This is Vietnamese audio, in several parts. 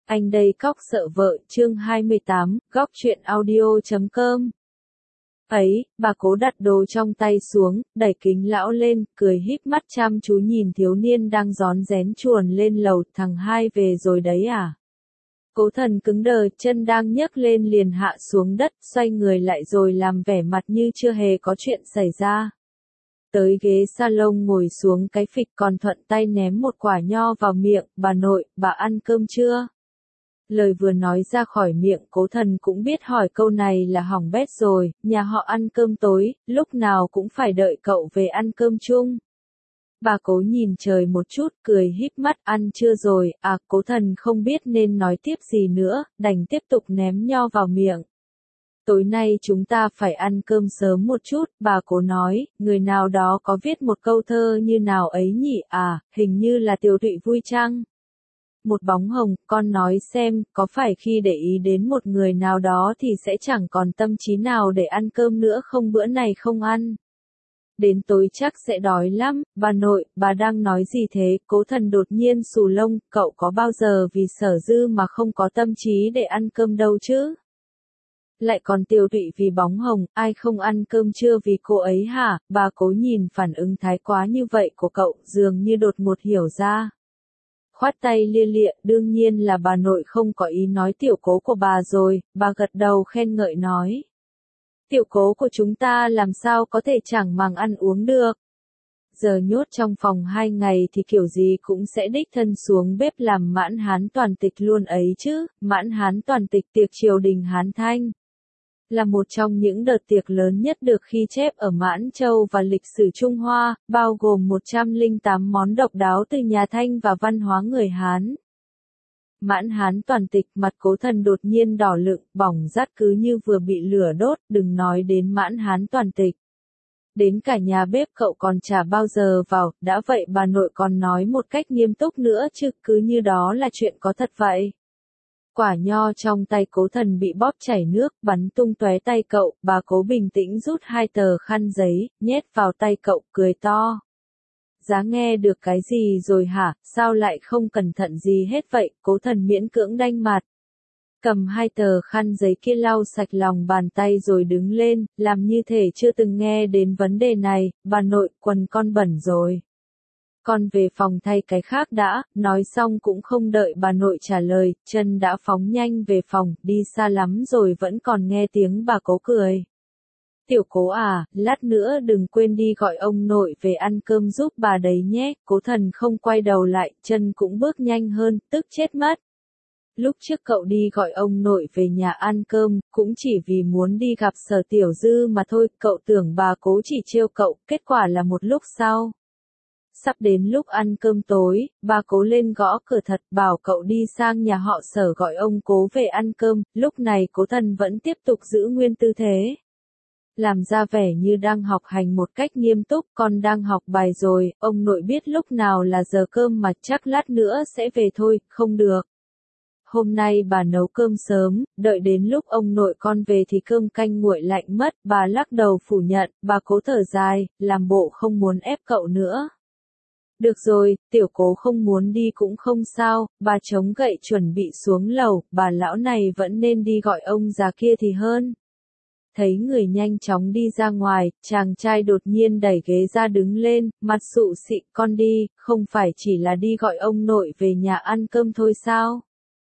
Anh đây cóc sợ vợ, chương 28, góc truyện audio.com. Ấy, bà Cố đặt đồ trong tay xuống, đẩy kính lão lên, cười híp mắt chăm chú nhìn thiếu niên đang rón rén chuồn lên lầu. Thằng hai về rồi đấy à? Cố Thần cứng đờ, chân đang nhấc lên liền hạ xuống đất, xoay người lại rồi làm vẻ mặt như chưa hề có chuyện xảy ra. Tới ghế salon ngồi xuống cái phịch, còn thuận tay ném một quả nho vào miệng. Bà nội, bà ăn cơm chưa? Lời vừa nói ra khỏi miệng Cố Thần cũng biết hỏi câu này là hỏng bét rồi, nhà họ ăn cơm tối, lúc nào cũng phải đợi cậu về ăn cơm chung. Bà Cố nhìn trời một chút, cười híp mắt, ăn chưa rồi, à? Cố Thần không biết nên nói tiếp gì nữa, đành tiếp tục ném nho vào miệng. Tối nay chúng ta phải ăn cơm sớm một chút, bà Cố nói, người nào đó có viết một câu thơ như nào ấy nhỉ, à, hình như là Tiểu Thụy vui chăng? Một bóng hồng, con nói xem, có phải khi để ý đến một người nào đó thì sẽ chẳng còn tâm trí nào để ăn cơm nữa không? Bữa này không ăn. Đến tối chắc sẽ đói lắm. Bà nội, bà đang nói gì thế? Cố Thần đột nhiên xù lông, cậu có bao giờ vì Sở Dư mà không có tâm trí để ăn cơm đâu chứ? Lại còn Tiểu Thụy vì bóng hồng, ai không ăn cơm trưa vì cô ấy hả? Bà Cố nhìn phản ứng thái quá như vậy của cậu, dường như đột ngột hiểu ra. Khoát tay lia lịa, đương nhiên là bà nội không có ý nói tiểu Cố của bà rồi. Bà gật đầu khen ngợi nói. Tiểu Cố của chúng ta làm sao có thể chẳng màng ăn uống được. Giờ nhốt trong phòng 2 ngày thì kiểu gì cũng sẽ đích thân xuống bếp làm mãn hán toàn tịch luôn ấy chứ. Mãn hán toàn tịch, tiệc triều đình Hán Thanh, là một trong những đợt tiệc lớn nhất được ghi chép ở Mãn Châu và lịch sử Trung Hoa, bao gồm 108 món độc đáo từ nhà Thanh và văn hóa người Hán. Mãn hán toàn tịch, mặt Cố Thần đột nhiên đỏ lựng, bỏng rát cứ như vừa bị lửa đốt, đừng nói đến mãn hán toàn tịch. Đến cả nhà bếp cậu còn chả bao giờ vào, đã vậy bà nội còn nói một cách nghiêm túc nữa chứ, cứ như đó là chuyện có thật vậy. Quả nho trong tay Cố Thần bị bóp chảy nước, bắn tung tóe tay cậu. Bà Cố bình tĩnh rút 2 tờ khăn giấy, nhét vào tay cậu, cười to. Giá nghe được cái gì rồi hả, sao lại không cẩn thận gì hết vậy? Cố Thần miễn cưỡng đanh mặt. Cầm 2 tờ khăn giấy kia lau sạch lòng bàn tay rồi đứng lên, làm như thể chưa từng nghe đến vấn đề này. Bà nội, quần con bẩn rồi. Con về phòng thay cái khác đã. Nói xong cũng không đợi bà nội trả lời, chân đã phóng nhanh về phòng, đi xa lắm rồi vẫn còn nghe tiếng bà Cố cười. Tiểu Cố à, lát nữa đừng quên đi gọi ông nội về ăn cơm giúp bà đấy nhé. Cố Thần không quay đầu lại, chân cũng bước nhanh hơn, tức chết mất. Lúc trước cậu đi gọi ông nội về nhà ăn cơm, cũng chỉ vì muốn đi gặp Sở Tiểu Dư mà thôi. Cậu tưởng bà Cố chỉ trêu cậu, kết quả là một lúc sau. Sắp đến lúc ăn cơm tối, bà Cố lên gõ cửa thật, bảo cậu đi sang nhà họ Sở gọi ông Cố về ăn cơm. Lúc này Cố Thần vẫn tiếp tục giữ nguyên tư thế, làm ra vẻ như đang học hành một cách nghiêm túc. Con đang học bài rồi, ông nội biết lúc nào là giờ cơm mà, chắc lát nữa sẽ về thôi. Không được. Hôm nay bà nấu cơm sớm, đợi đến lúc ông nội con về thì cơm canh nguội lạnh mất. Bà lắc đầu phủ nhận. Bà Cố thở dài, làm bộ không muốn ép cậu nữa. Được rồi, tiểu Cố không muốn đi cũng không sao. Bà chống gậy chuẩn bị xuống lầu, bà lão này vẫn nên đi gọi ông già kia thì hơn. Thấy người nhanh chóng đi ra ngoài, chàng trai đột nhiên đẩy ghế ra đứng lên, mặt sụ xị, con đi, không phải chỉ là đi gọi ông nội về nhà ăn cơm thôi sao?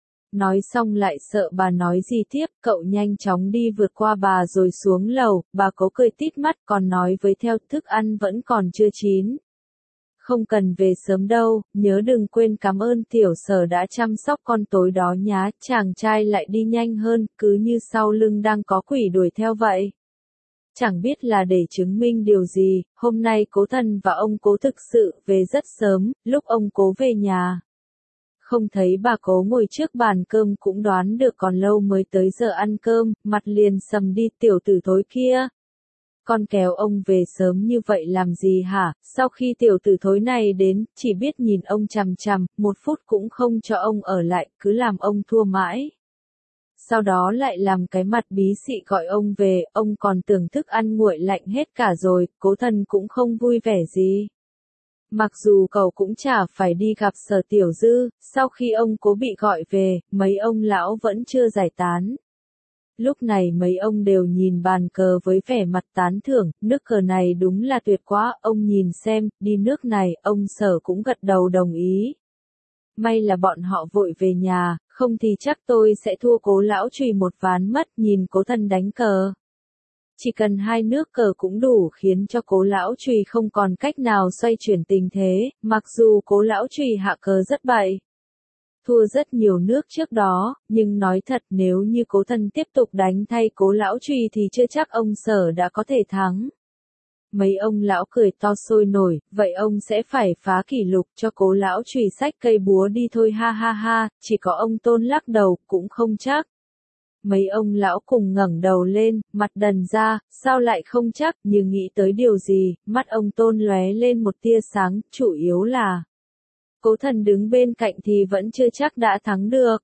Nói xong lại sợ bà nói gì tiếp, cậu nhanh chóng đi vượt qua bà rồi xuống lầu. Bà Cố cười tít mắt, còn nói với theo, thức ăn vẫn còn chưa chín. Không cần về sớm đâu, nhớ đừng quên cảm ơn tiểu Sở đã chăm sóc con tối đó nhá. Chàng trai lại đi nhanh hơn, cứ như sau lưng đang có quỷ đuổi theo vậy. Chẳng biết là để chứng minh điều gì, hôm nay Cố Thần và ông Cố thực sự về rất sớm. Lúc ông Cố về nhà, không thấy bà Cố ngồi trước bàn cơm cũng đoán được còn lâu mới tới giờ ăn cơm, mặt liền sầm đi. Tiểu tử thối kia, con kéo ông về sớm như vậy làm gì hả? Sau khi tiểu tử thối này đến, chỉ biết nhìn ông chằm chằm, 1 phút cũng không cho ông ở lại, cứ làm ông thua mãi. Sau đó lại làm cái mặt bí xị gọi ông về, ông còn tưởng thức ăn nguội lạnh hết cả rồi. Cố Thần cũng không vui vẻ gì. Mặc dù cậu cũng chả phải đi gặp Sở Tiểu Dư, sau khi ông Cố bị gọi về, mấy ông lão vẫn chưa giải tán. Lúc này mấy ông đều nhìn bàn cờ với vẻ mặt tán thưởng, nước cờ này đúng là tuyệt quá, ông nhìn xem, đi nước này, ông Sở cũng gật đầu đồng ý. May là bọn họ vội về nhà, không thì chắc tôi sẽ thua Cố lão Trùy một ván mất, nhìn Cố Thần đánh cờ. Chỉ cần 2 nước cờ cũng đủ khiến cho Cố lão Trùy không còn cách nào xoay chuyển tình thế, mặc dù Cố lão Trùy hạ cờ rất bậy. Thua rất nhiều nước trước đó, nhưng nói thật nếu như Cố Thần tiếp tục đánh thay Cố lão Trùy thì chưa chắc ông Sở đã có thể thắng. Mấy ông lão cười to sôi nổi, vậy ông sẽ phải phá kỷ lục cho Cố lão Trùy xách cây búa đi thôi ha ha ha, chỉ có ông Tôn lắc đầu, cũng không chắc. Mấy ông lão cùng ngẩng đầu lên, mặt đần ra, sao lại không chắc, như nghĩ tới điều gì, mắt ông Tôn lóe lên một tia sáng, chủ yếu là Cố Thần đứng bên cạnh thì vẫn chưa chắc đã thắng được.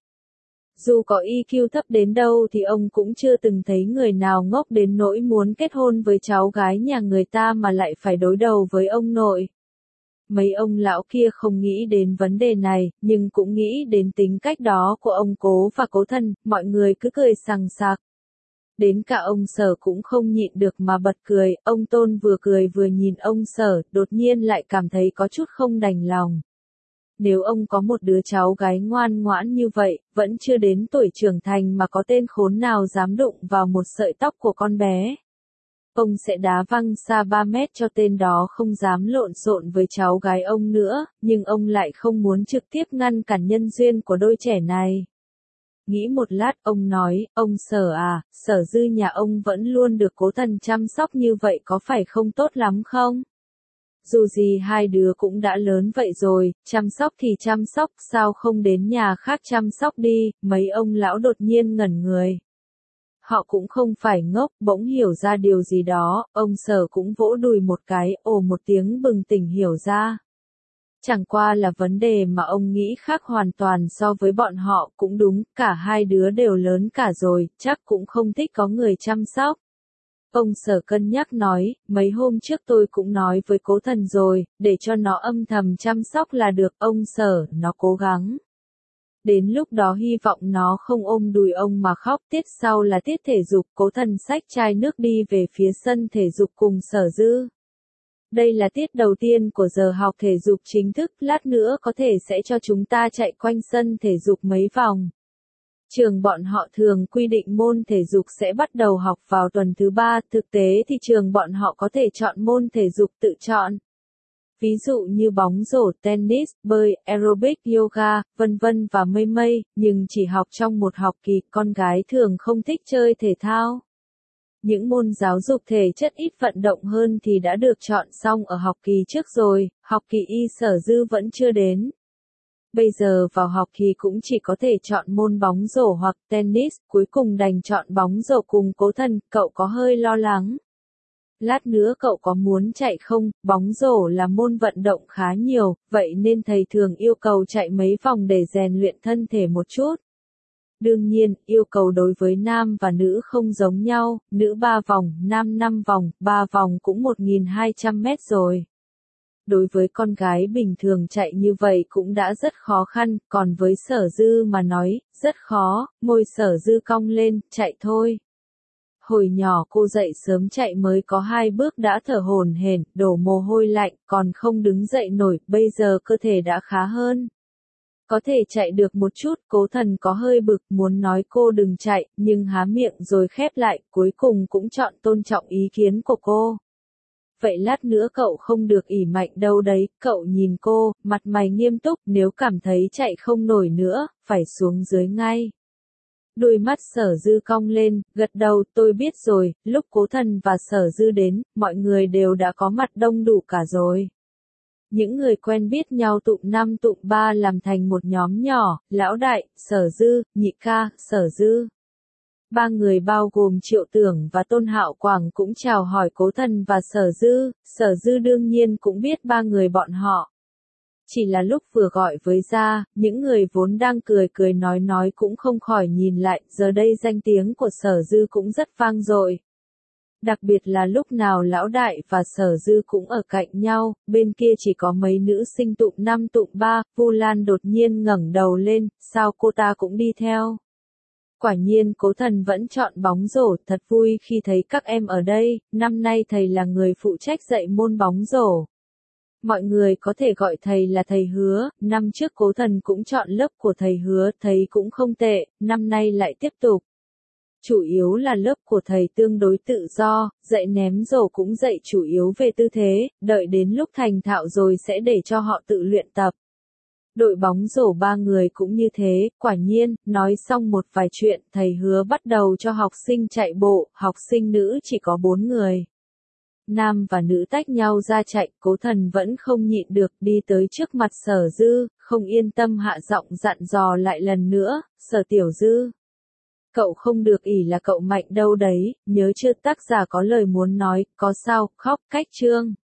Dù có EQ thấp đến đâu thì ông cũng chưa từng thấy người nào ngốc đến nỗi muốn kết hôn với cháu gái nhà người ta mà lại phải đối đầu với ông nội. Mấy ông lão kia không nghĩ đến vấn đề này, nhưng cũng nghĩ đến tính cách đó của ông Cố và Cố Thần, mọi người cứ cười sằng sặc. Đến cả ông Sở cũng không nhịn được mà bật cười, ông Tôn vừa cười vừa nhìn ông Sở, đột nhiên lại cảm thấy có chút không đành lòng. Nếu ông có một đứa cháu gái ngoan ngoãn như vậy, vẫn chưa đến tuổi trưởng thành mà có tên khốn nào dám đụng vào một sợi tóc của con bé. Ông sẽ đá văng xa 3 mét cho tên đó không dám lộn xộn với cháu gái ông nữa, nhưng ông lại không muốn trực tiếp ngăn cản nhân duyên của đôi trẻ này. Nghĩ một lát, ông nói, ông Sở à, Sở Dư nhà ông vẫn luôn được Cố Thần chăm sóc như vậy có phải không tốt lắm không? Dù gì hai đứa cũng đã lớn vậy rồi, chăm sóc thì chăm sóc, sao không đến nhà khác chăm sóc đi, mấy ông lão đột nhiên ngẩn người. Họ cũng không phải ngốc, bỗng hiểu ra điều gì đó, ông Sở cũng vỗ đùi một cái, ồ một tiếng bừng tỉnh hiểu ra. Chẳng qua là vấn đề mà ông nghĩ khác hoàn toàn so với bọn họ, cũng đúng, cả hai đứa đều lớn cả rồi, chắc cũng không thích có người chăm sóc. Ông Sở cân nhắc nói, mấy hôm trước tôi cũng nói với Cố Thần rồi, để cho nó âm thầm chăm sóc là được, ông Sở, nó cố gắng. Đến lúc đó hy vọng nó không ôm đùi ông mà khóc, tiết sau là tiết thể dục, Cố Thần xách chai nước đi về phía sân thể dục cùng Sở Dư. Đây là tiết đầu tiên của giờ học thể dục chính thức, lát nữa có thể sẽ cho chúng ta chạy quanh sân thể dục mấy vòng. Trường bọn họ thường quy định môn thể dục sẽ bắt đầu học vào tuần thứ 3, thực tế thì trường bọn họ có thể chọn môn thể dục tự chọn. Ví dụ như bóng rổ, tennis, bơi, aerobic, yoga, vân vân và mây mây, nhưng chỉ học trong một học kỳ, con gái thường không thích chơi thể thao. Những môn giáo dục thể chất ít vận động hơn thì đã được chọn xong ở học kỳ trước rồi, học kỳ y Sở Dư vẫn chưa đến. Bây giờ vào học kỳ cũng chỉ có thể chọn môn bóng rổ hoặc tennis, cuối cùng đành chọn bóng rổ cùng Cố Thần, cậu có hơi lo lắng. Lát nữa cậu có muốn chạy không, bóng rổ là môn vận động khá nhiều, vậy nên thầy thường yêu cầu chạy mấy vòng để rèn luyện thân thể một chút. Đương nhiên, yêu cầu đối với nam và nữ không giống nhau, nữ 3 vòng, nam 5 vòng, 3 vòng cũng 1.200 mét rồi. Đối với con gái bình thường chạy như vậy cũng đã rất khó khăn, còn với Sở Dư mà nói, rất khó, môi Sở Dư cong lên, chạy thôi. Hồi nhỏ cô dậy sớm chạy mới có 2 bước đã thở hổn hển, đổ mồ hôi lạnh, còn không đứng dậy nổi, bây giờ cơ thể đã khá hơn. Có thể chạy được một chút, Cố Thần có hơi bực, muốn nói cô đừng chạy, nhưng há miệng rồi khép lại, cuối cùng cũng chọn tôn trọng ý kiến của cô. Vậy lát nữa cậu không được ỉ mạnh đâu đấy, cậu nhìn cô, mặt mày nghiêm túc, nếu cảm thấy chạy không nổi nữa, phải xuống dưới ngay. Đôi mắt Sở Dư cong lên, gật đầu, tôi biết rồi, lúc Cố Thần và Sở Dư đến, mọi người đều đã có mặt đông đủ cả rồi. Những người quen biết nhau tụm 5 tụm 3 làm thành một nhóm nhỏ, Lão Đại, Sở Dư, Nhị Ca, Sở Dư. 3 người bao gồm Triệu Tưởng và Tôn Hạo Quảng cũng chào hỏi Cố Thần và Sở Dư đương nhiên cũng biết 3 người bọn họ. Chỉ là lúc vừa gọi với ra, những người vốn đang cười cười nói cũng không khỏi nhìn lại, giờ đây danh tiếng của Sở Dư cũng rất vang dội. Đặc biệt là lúc nào Lão Đại và Sở Dư cũng ở cạnh nhau, bên kia chỉ có mấy nữ sinh tụm 5 tụm 3, Vu Lan đột nhiên ngẩng đầu lên, sao cô ta cũng đi theo. Quả nhiên Cố Thần vẫn chọn bóng rổ, thật vui khi thấy các em ở đây, năm nay thầy là người phụ trách dạy môn bóng rổ. Mọi người có thể gọi thầy là thầy Hứa, năm trước Cố Thần cũng chọn lớp của thầy Hứa, thấy cũng không tệ, năm nay lại tiếp tục. Chủ yếu là lớp của thầy tương đối tự do, dạy ném rổ cũng dạy chủ yếu về tư thế, đợi đến lúc thành thạo rồi sẽ để cho họ tự luyện tập. Đội bóng rổ 3 người cũng như thế, quả nhiên, nói xong một vài chuyện, thầy Hứa bắt đầu cho học sinh chạy bộ, học sinh nữ chỉ có 4 người. Nam và nữ tách nhau ra chạy, Cố Thần vẫn không nhịn được đi tới trước mặt Sở Dư, không yên tâm hạ giọng dặn dò lại lần nữa, Sở Tiểu Dư. Cậu không được ỷ là cậu mạnh đâu đấy, nhớ chưa, tác giả có lời muốn nói, có sao, khóc, cách chương.